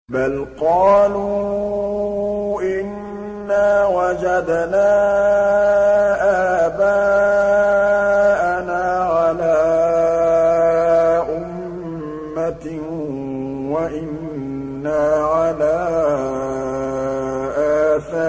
بَلْ قَالُوا إِنَّا وَجَدْنَا آبَاءَنَا عَلَىٰ أُمَّةٍ وَإِنَّا عَلَىٰ